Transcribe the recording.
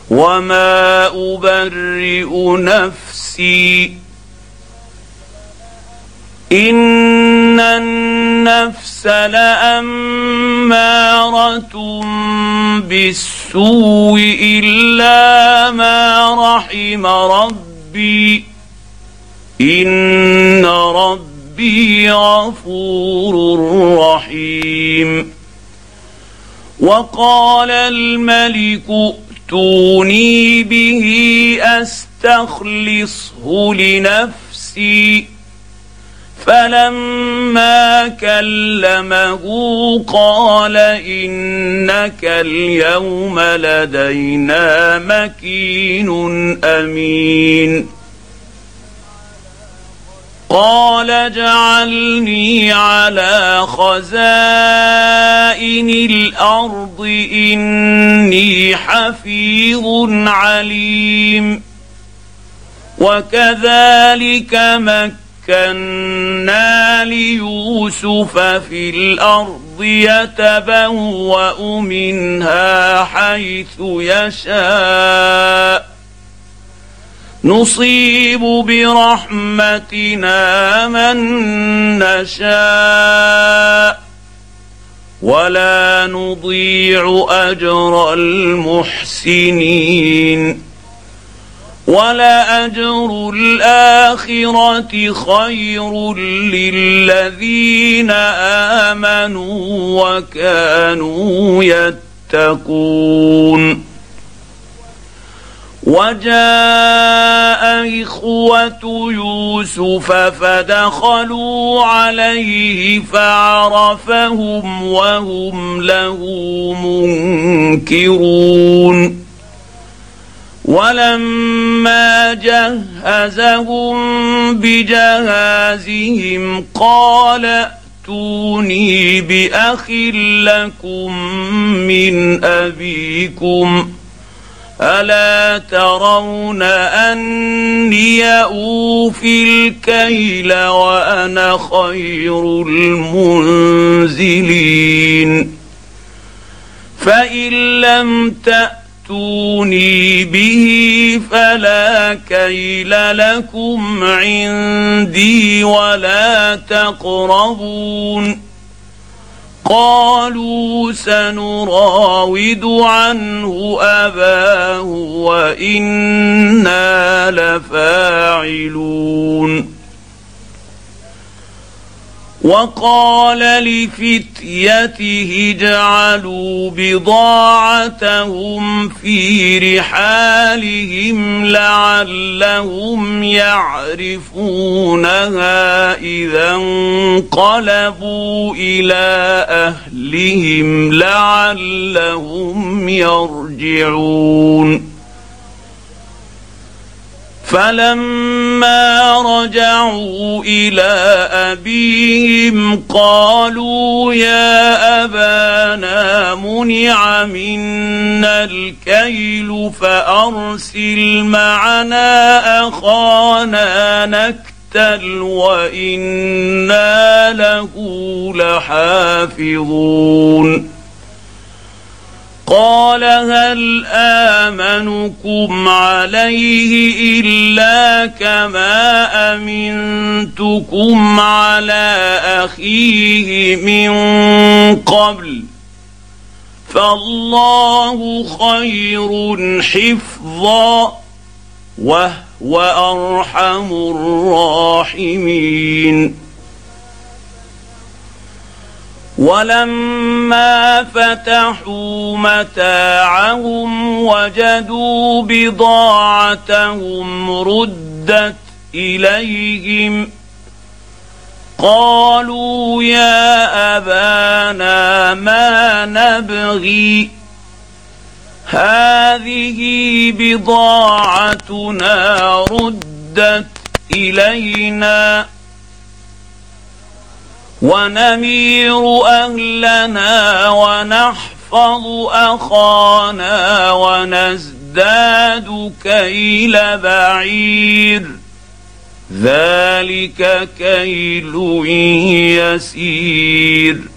وما أبرئ نفسي إن النفس لأمارة بالسوء إلا ما رحم ربي إن ربي غفور رحيم. وقال الملك ائتوني به أستخلصه لنفسي فلما كلمه قال إنك اليوم لدينا مكين أمين. قال اجعلني على خزائن الأرض إني حفيظ عليم. وكذلك مكنا ليوسف في الأرض يتبوأ منها حيث يشاء نصيب برحمتنا من نشاء ولا نضيع أجر المحسنين. ولأجر الآخرة خير للذين آمنوا وكانوا يتقون. وجاء إخوة يوسف فدخلوا عليه فعرفهم وهم له منكرون. ولما جهزهم بجهازهم قال ائتوني بأخ لكم من أبيكم ألا ترون أني أوفي الكيل وأنا خير المنزلين. فإن لم تأتوني به فلا كيل لكم عندي ولا تقربون. قالوا سنراود عنه أباه وإنا لفاعلون. وقال لفتيته اجعلوا بضاعتهم في رحالهم لعلهم يعرفونها إذا انقلبوا إلى أهلهم لعلهم يرجعون. فلما رجعوا إلى أبيهم قالوا يا أبانا منع منا الكيل فأرسل معنا أخانا نكتل وإنا له لحافظون. قال هل آمنكم عليه إلا كما أمنتكم على أخيه من قبل فالله خير حفظا وهو أرحم الراحمين. ولما فتحوا متاعهم وجدوا بضاعتهم ردت إليهم قالوا يا أبانا ما نبغي هذه بضاعتنا ردت إلينا ونمير أهلنا ونحفظ أخانا ونزداد كيل بعير ذلك كيل يسير.